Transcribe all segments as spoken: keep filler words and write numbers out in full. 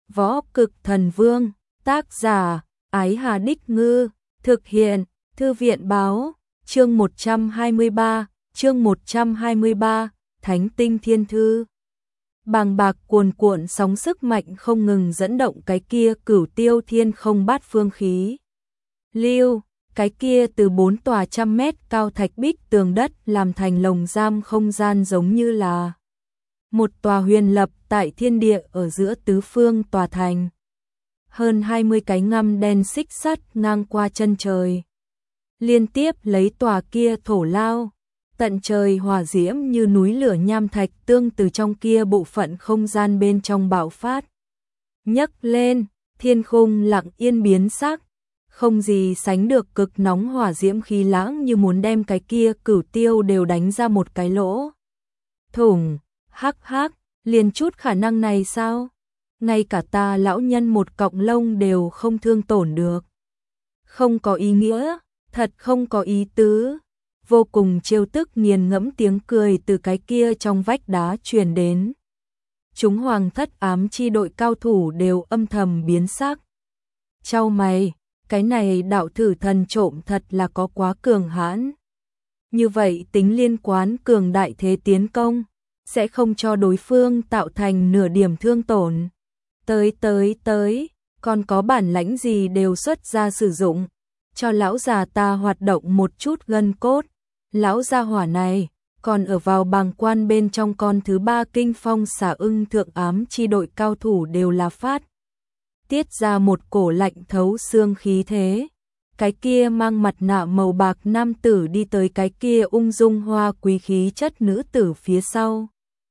Võ Cực Thần Vương, tác giả, Ái Hà Đích Ngư, thực hiện, Thư viện Báo, chương một trăm hai mươi ba, chương một trăm hai mươi ba, Thánh Tinh Thiên Thư. Bàng bạc cuồn cuộn sóng sức mạnh không ngừng dẫn động cái kia Cửu Tiêu Thiên Không Bát Phương khí. Lưu, cái kia từ bốn tòa trăm mét cao thạch bích tường đất làm thành lồng giam không gian giống như là một tòa huyền lập tại thiên địa ở giữa tứ phương tòa thành. Hơn hai mươi cái ngăm đen xích sắt ngang qua chân trời. Liên tiếp lấy tòa kia thổ lao, tận trời hỏa diễm như núi lửa nham thạch tương từ trong kia bộ phận không gian bên trong bạo phát. Nhấc lên, thiên khung lặng yên biến sắc, không gì sánh được cực nóng hỏa diễm khí lãng như muốn đem cái kia Cửu Tiêu đều đánh ra một cái lỗ thủng. Hắc hắc, liền chút khả năng này sao? Ngay cả ta lão nhân một cọng lông đều không thương tổn được. Không có ý nghĩa, thật không có ý tứ. Vô cùng trêu tức nghiền ngẫm tiếng cười từ cái kia trong vách đá truyền đến. Chúng hoàng thất ám chi đội cao thủ đều âm thầm biến sắc. Chau mày, cái này đạo thử thần trộm thật là có quá cường hãn. Như vậy tính liên quan cường đại thế tiến công, sẽ không cho đối phương tạo thành nửa điểm thương tổn. Tới tới tới, còn có bản lãnh gì đều xuất ra sử dụng, cho lão già ta hoạt động một chút gân cốt. Lão gia hỏa này, còn ở vào bàng quan bên trong con thứ ba kinh phong xả ưng thượng ám chi đội cao thủ đều là phát. Tiết ra một cổ lạnh thấu xương khí thế. Cái kia mang mặt nạ màu bạc nam tử đi tới cái kia ung dung hoa quý khí chất nữ tử phía sau.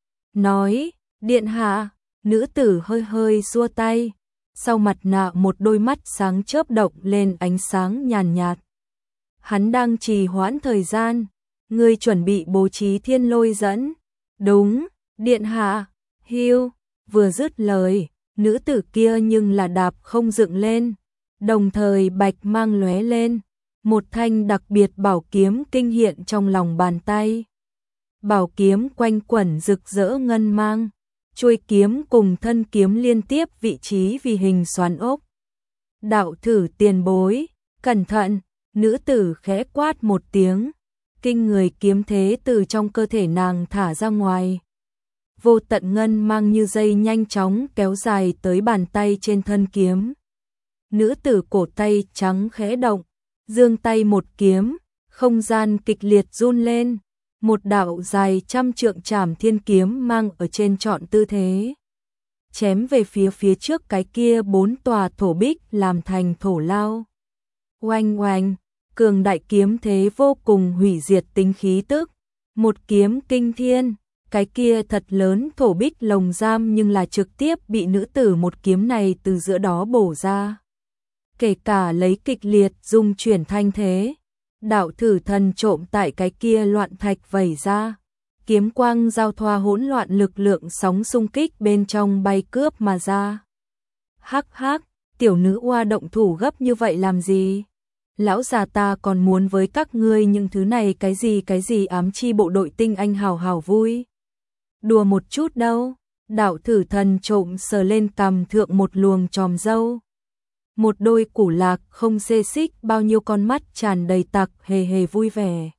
Nói, điện hạ, nữ tử hơi hơi xua tay. Sau mặt nạ một đôi mắt sáng chớp động lên ánh sáng nhàn nhạt. Hắn đang trì hoãn thời gian, ngươi chuẩn bị bố trí thiên lôi dẫn. Đúng, điện hạ, hiu, vừa dứt lời, nữ tử kia nhưng là đạp không dựng lên, đồng thời bạch mang lóe lên, một thanh đặc biệt bảo kiếm kinh hiện trong lòng bàn tay. Bảo kiếm quanh quẩn rực rỡ ngân mang, chuôi kiếm cùng thân kiếm liên tiếp vị trí vì hình xoắn ốc. Đạo thử tiền bối, cẩn thận, nữ tử khẽ quát một tiếng, kinh người kiếm thế từ trong cơ thể nàng thả ra ngoài. Vô tận ngân mang như dây nhanh chóng kéo dài tới bàn tay trên thân kiếm. Nữ tử cổ tay trắng khẽ động, giương tay một kiếm, không gian kịch liệt run lên, một đạo dài trăm trượng trảm thiên kiếm mang ở trên trọn tư thế. Chém về phía phía trước cái kia bốn tòa thổ bích làm thành thổ lao. Oanh oanh, cường đại kiếm thế vô cùng hủy diệt tính khí tức. Một kiếm kinh thiên, cái kia thật lớn thổ bích lồng giam nhưng là trực tiếp bị nữ tử một kiếm này từ giữa đó bổ ra. Kể cả lấy kịch liệt dung chuyển thanh thế, đạo thử thần trộm tại cái kia loạn thạch vẩy ra. Kiếm quang giao thoa hỗn loạn lực lượng sóng xung kích bên trong bay cướp mà ra. Hắc hắc, tiểu nữ oa động thủ gấp như vậy làm gì? Lão già ta còn muốn với các ngươi những thứ này cái gì cái gì ám chi bộ đội tinh anh hào hào vui. Đùa một chút đâu, đạo thử thần trộm sờ lên cằm thượng một luồng tròm râu. Một đôi củ lạc không xê xích bao nhiêu con mắt tràn đầy tặc hề hề vui vẻ.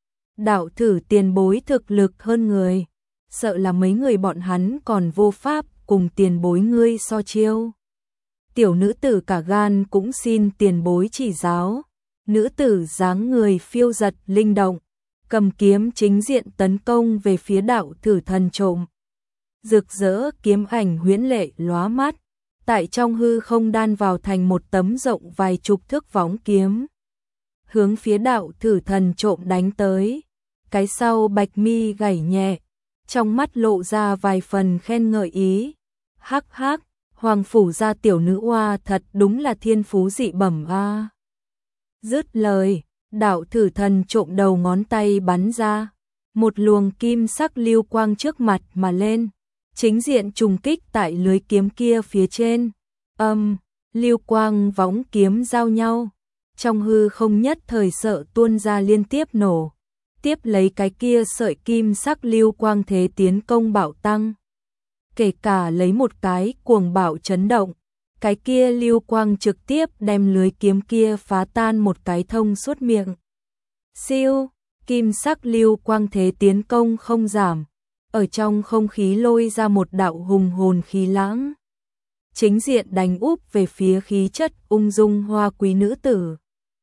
Đạo thử tiền bối thực lực hơn người, sợ là mấy người bọn hắn còn vô pháp cùng tiền bối ngươi so chiêu. Tiểu nữ tử cả gan cũng xin tiền bối chỉ giáo. Nữ tử dáng người phiêu giật linh động, cầm kiếm chính diện tấn công về phía đạo thử thần trộm. Rực rỡ kiếm ảnh huyễn lệ lóa mắt, tại trong hư không đan vào thành một tấm rộng vài chục thước võng kiếm. Hướng phía đạo thử thần trộm đánh tới, cái sau bạch mi gảy nhẹ, trong mắt lộ ra vài phần khen ngợi ý. Hắc hắc, hoàng phủ gia tiểu nữ oa thật đúng là thiên phú dị bẩm a. Dứt lời, đạo thử thần trộm đầu ngón tay bắn ra, một luồng kim sắc lưu quang trước mặt mà lên, chính diện trùng kích tại lưới kiếm kia phía trên. Âm, lưu quang võng kiếm giao nhau, trong hư không nhất thời sợ tuôn ra liên tiếp nổ, tiếp lấy cái kia sợi kim sắc lưu quang thế tiến công bạo tăng. kể cả lấy một cái cuồng bạo chấn động, cái kia lưu quang trực tiếp đem lưới kiếm kia phá tan một cái thông suốt miệng. Siêu, kim sắc lưu quang thế tiến công không giảm, ở trong không khí lôi ra một đạo hùng hồn khí lãng. Chính diện đánh úp về phía khí chất ung dung hoa quý nữ tử.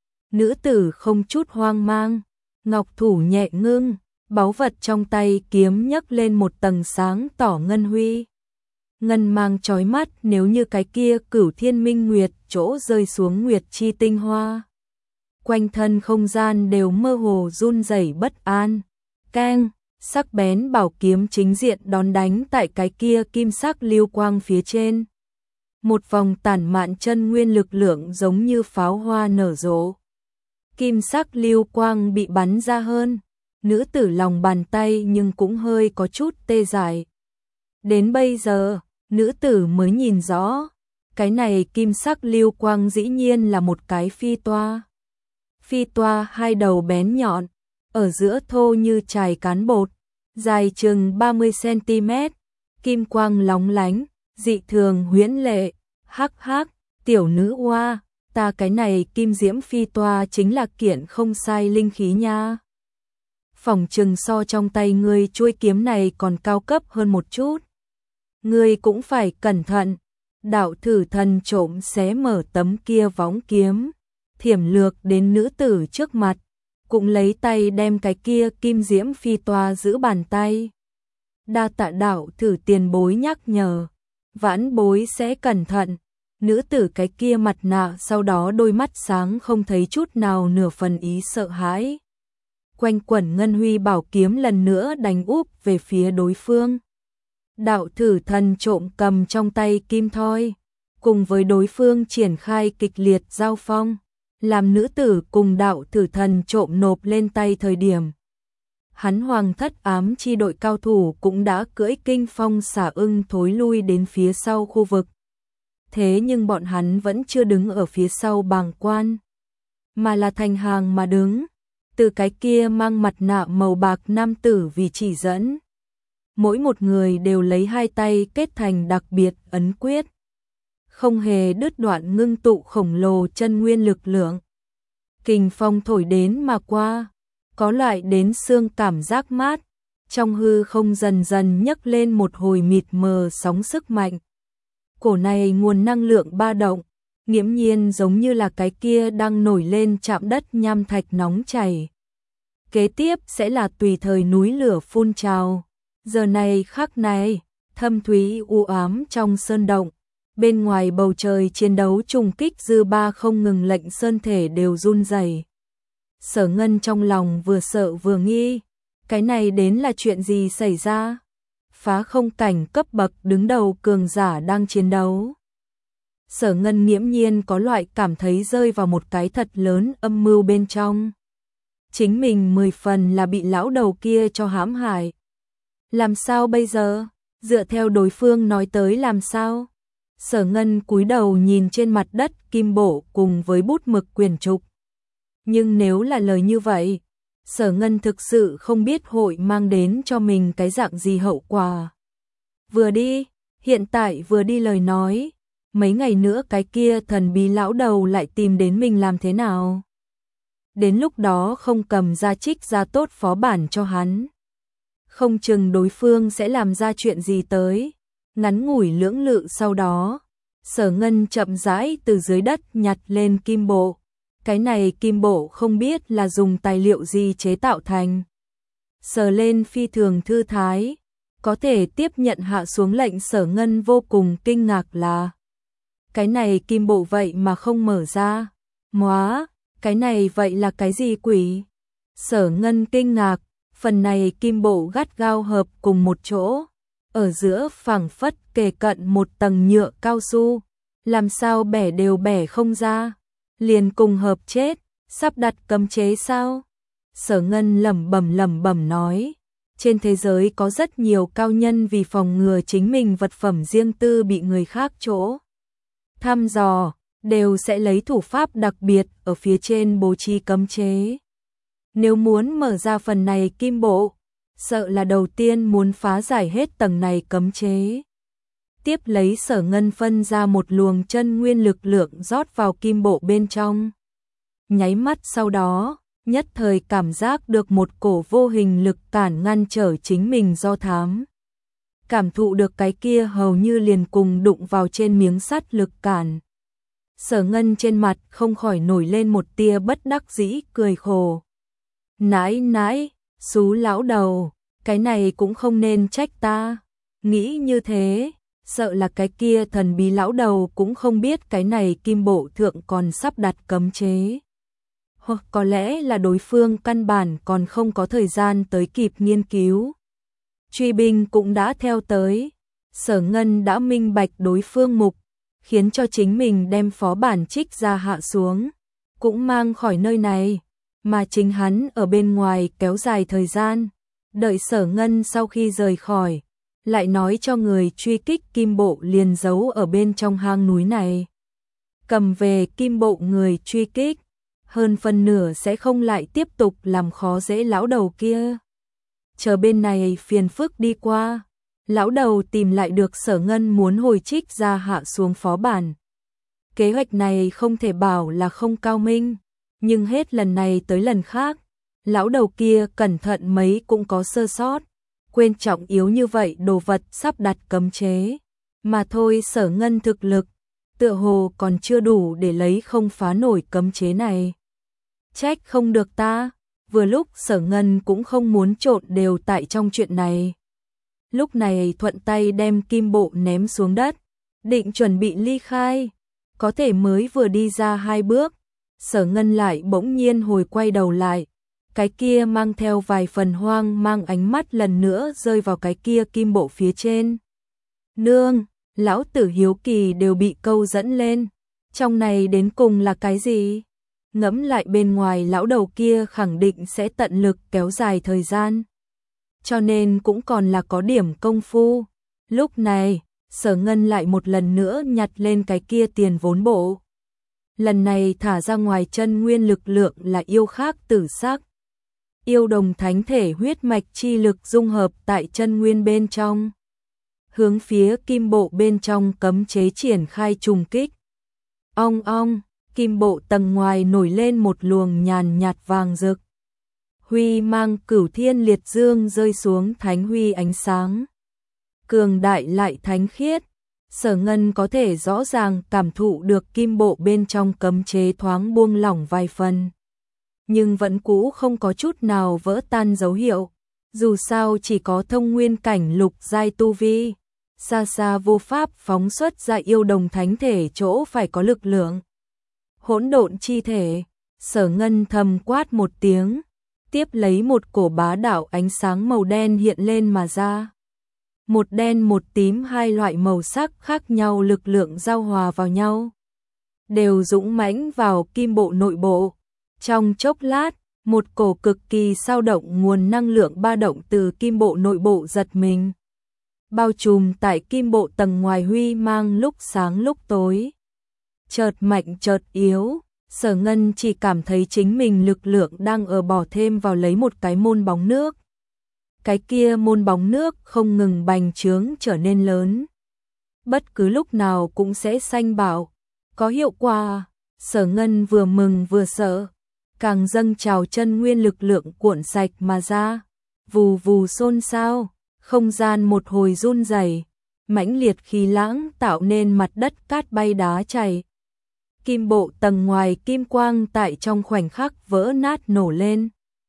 Nữ tử không chút hoang mang, ngọc thủ nhẹ ngưng, báu vật trong tay kiếm nhấc lên một tầng sáng tỏ ngân huy. Ngân mang chói mắt nếu như cái kia cửu thiên minh nguyệt chỗ rơi xuống nguyệt chi tinh hoa. Quanh thân không gian đều mơ hồ run rẩy bất an. Keng, sắc bén bảo kiếm chính diện đón đánh tại cái kia kim sắc lưu quang phía trên. Một vòng tản mạn chân nguyên lực lượng giống như pháo hoa nở rộ. Kim sắc lưu quang bị bắn ra hơn, nữ tử lòng bàn tay nhưng cũng hơi có chút tê dại. Đến bây giờ, nữ tử mới nhìn rõ, cái này kim sắc lưu quang dĩ nhiên là một cái phi toa. Phi toa hai đầu bén nhọn, ở giữa thô như chài cán bột, dài chừng ba mươi xăng ti mét, kim quang lóng lánh, dị thường huyễn lệ. Hắc hắc, tiểu nữ oa, ta cái này kim diễm phi toa chính là kiện không sai linh khí nha. Phỏng chừng so trong tay ngươi chuôi kiếm này còn cao cấp hơn một chút. Ngươi cũng phải cẩn thận. Đạo thử thần trộm xé mở tấm kia võng kiếm, thiểm lược đến nữ tử trước mặt, cũng lấy tay đem cái kia kim diễm phi toa giữ bàn tay. Đa tạ đạo thử tiền bối nhắc nhở, vãn bối sẽ cẩn thận. Nữ tử cái kia mặt nạ sau đó đôi mắt sáng không thấy chút nào nửa phần ý sợ hãi. Quanh quẩn ngân huy bảo kiếm lần nữa đánh úp về phía đối phương. Đạo thử thần trộm cầm trong tay kim thoi, cùng với đối phương triển khai kịch liệt giao phong, làm nữ tử cùng đạo thử thần trộm nộp lên tay thời điểm. Hắn hoàng thất ám chi đội cao thủ cũng đã cưỡi kinh phong xả ưng thối lui đến phía sau khu vực. Thế nhưng bọn hắn vẫn chưa đứng ở phía sau bàng quan, mà là thành hàng mà đứng, từ cái kia mang mặt nạ màu bạc nam tử vì chỉ dẫn. Mỗi một người đều lấy hai tay kết thành đặc biệt ấn quyết, không hề đứt đoạn ngưng tụ khổng lồ chân nguyên lực lượng. Kình phong thổi đến mà qua, có loại đến xương cảm giác mát, trong hư không dần dần nhấc lên một hồi mịt mờ sóng sức mạnh. Cổ này nguồn năng lượng ba động, nghiễm nhiên giống như là cái kia đang nổi lên chạm đất nham thạch nóng chảy. Kế tiếp sẽ là tùy thời núi lửa phun trào. Giờ này khắc này, thâm thúy u ám trong sơn động, bên ngoài bầu trời chiến đấu trùng kích dư ba không ngừng lệnh sơn thể đều run rẩy. Sở Ngân trong lòng vừa sợ vừa nghi, cái này đến là chuyện gì xảy ra? Phá không cảnh cấp bậc đứng đầu cường giả đang chiến đấu. Sở Ngân nghiễm nhiên có loại cảm thấy rơi vào một cái thật lớn âm mưu bên trong. Chính mình mười phần là bị lão đầu kia cho hãm hại. Làm sao bây giờ? Dựa theo đối phương nói tới làm sao? Sở Ngân cúi đầu nhìn trên mặt đất kim bổ cùng với bút mực quyển trục. Nhưng nếu là lời như vậy, Sở Ngân thực sự không biết hội mang đến cho mình cái dạng gì hậu quả. Vừa đi, hiện tại vừa đi lời nói, mấy ngày nữa cái kia thần bí lão đầu lại tìm đến mình làm thế nào? Đến lúc đó không cầm ra trích ra tốt phó bản cho hắn. Không chừng đối phương sẽ làm ra chuyện gì tới. Ngắn ngủi lưỡng lự sau đó, Sở Ngân chậm rãi từ dưới đất nhặt lên kim bộ. Cái này kim bộ không biết là dùng tài liệu gì chế tạo thành. Sờ lên phi thường thư thái, có thể tiếp nhận hạ xuống lệnh. Sở Ngân vô cùng kinh ngạc là cái này kim bộ vậy mà không mở ra. Móa, cái này vậy là cái gì quỷ? Sở Ngân kinh ngạc, phần này kim bộ gắt gao hợp cùng một chỗ, ở giữa phảng phất kề cận một tầng nhựa cao su, làm sao bẻ đều bẻ không ra, liền cùng hợp chết, sắp đặt cấm chế sao? Sở Ngân lẩm bẩm lẩm bẩm nói, trên thế giới có rất nhiều cao nhân vì phòng ngừa chính mình vật phẩm riêng tư bị người khác chỗ thăm dò, đều sẽ lấy thủ pháp đặc biệt ở phía trên bố trí cấm chế. Nếu muốn mở ra phần này kim bộ, sợ là đầu tiên muốn phá giải hết tầng này cấm chế. Tiếp lấy Sở Ngân phân ra một luồng chân nguyên lực lượng rót vào kim bộ bên trong. Nháy mắt sau đó, nhất thời cảm giác được một cổ vô hình lực cản ngăn trở chính mình do thám. Cảm thụ được cái kia hầu như liền cùng đụng vào trên miếng sắt lực cản. Sở Ngân trên mặt không khỏi nổi lên một tia bất đắc dĩ cười khổ. Nãi nãi, xú lão đầu, cái này cũng không nên trách ta. Nghĩ như thế, sợ là cái kia thần bí lão đầu cũng không biết cái này kim bộ thượng còn sắp đặt cấm chế. Hoặc có lẽ là đối phương căn bản còn không có thời gian tới kịp nghiên cứu. Truy binh cũng đã theo tới, Sở Ngân đã minh bạch đối phương mục, khiến cho chính mình đem phó bản trích ra hạ xuống, cũng mang khỏi nơi này, mà chính hắn ở bên ngoài kéo dài thời gian, đợi Sở Ngân sau khi rời khỏi, lại nói cho người truy kích kim bộ liền giấu ở bên trong hang núi này. Cầm về kim bộ người truy kích, hơn phần nửa sẽ không lại tiếp tục làm khó dễ lão đầu kia. Chờ bên này phiền phức đi qua, lão đầu tìm lại được Sở Ngân muốn hồi trích ra hạ xuống phó bản. Kế hoạch này không thể bảo là không cao minh, nhưng hết lần này tới lần khác, lão đầu kia cẩn thận mấy cũng có sơ sót, quên trọng yếu như vậy đồ vật sắp đặt cấm chế. Mà thôi Sở Ngân thực lực, tựa hồ còn chưa đủ để lấy không phá nổi cấm chế này. Trách không được ta, vừa lúc Sở Ngân cũng không muốn trộn đều tại trong chuyện này. Lúc này thuận tay đem kim bộ ném xuống đất, định chuẩn bị ly khai, có thể mới vừa đi ra hai bước, Sở Ngân lại bỗng nhiên hồi quay đầu lại, cái kia mang theo vài phần hoang mang ánh mắt lần nữa rơi vào cái kia kim bộ phía trên. Nương, lão tử hiếu kỳ đều bị câu dẫn lên, trong này đến cùng là cái gì? Ngẫm lại bên ngoài lão đầu kia khẳng định sẽ tận lực kéo dài thời gian. Cho nên cũng còn là có điểm công phu. Lúc này, Sở Ngân lại một lần nữa nhặt lên cái kia tiền vốn bộ. Lần này thả ra ngoài chân nguyên lực lượng là yêu khác tử sắc. Yêu đồng thánh thể huyết mạch chi lực dung hợp tại chân nguyên bên trong. Hướng phía kim bộ bên trong cấm chế triển khai trùng kích. Ong ong, kim bộ tầng ngoài nổi lên một luồng nhàn nhạt vàng rực. Huy mang cửu thiên liệt dương rơi xuống thánh huy ánh sáng. Cường đại lại thánh khiết, Sở Ngân có thể rõ ràng cảm thụ được kim bộ bên trong cấm chế thoáng buông lỏng vài phần. Nhưng vẫn cũ không có chút nào vỡ tan dấu hiệu, dù sao chỉ có thông nguyên cảnh lục giai tu vi, xa xa vô pháp phóng xuất ra yêu đồng thánh thể chỗ phải có lực lượng. Hỗn độn chi thể, Sở Ngân thầm quát một tiếng, tiếp lấy một cổ bá đạo ánh sáng màu đen hiện lên mà ra. Một đen một tím hai loại màu sắc khác nhau lực lượng giao hòa vào nhau, đều dũng mãnh vào kim bộ nội bộ. Trong chốc lát, một cổ cực kỳ sao động nguồn năng lượng ba động từ kim bộ nội bộ giật mình, bao trùm tại kim bộ tầng ngoài huy mang lúc sáng lúc tối. Chợt mạnh chợt yếu, Sở Ngân chỉ cảm thấy chính mình lực lượng đang ở bỏ thêm vào lấy một cái môn bóng nước. Cái kia môn bóng nước không ngừng bành trướng trở nên lớn. Bất cứ lúc nào cũng sẽ sanh bảo, có hiệu quả. Sở Ngân vừa mừng vừa sợ, càng dâng trào chân nguyên lực lượng cuộn sạch mà ra, vù vù xôn xao, không gian một hồi run rẩy, mãnh liệt khí lãng tạo nên mặt đất cát bay đá chảy. Kim bộ tầng ngoài kim quang tại trong khoảnh khắc vỡ nát nổ lên,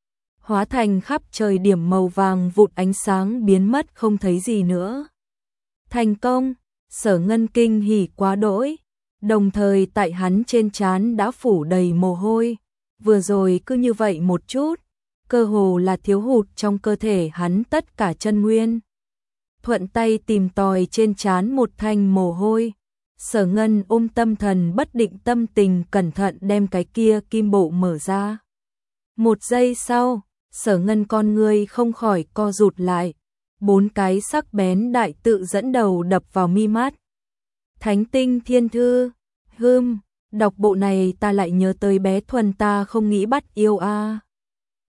hóa thành khắp trời điểm màu vàng vụn ánh sáng biến mất không thấy gì nữa. Thành công, Sở Ngân kinh hỉ quá đỗi, đồng thời tại hắn trên trán đã phủ đầy mồ hôi, vừa rồi cứ như vậy một chút, cơ hồ là thiếu hụt trong cơ thể hắn tất cả chân nguyên. Thuận tay tìm tòi trên trán một thanh mồ hôi, Sở Ngân ôm tâm thần bất định tâm tình cẩn thận đem cái kia kim bộ mở ra. Một giây sau, Sở Ngân con ngươi không khỏi co rụt lại, bốn cái sắc bén đại tự dẫn đầu đập vào mi mắt. Thánh tinh thiên thư, hưm, đọc bộ này ta lại nhớ tới bé Thuần ta không nghĩ bắt yêu a. À.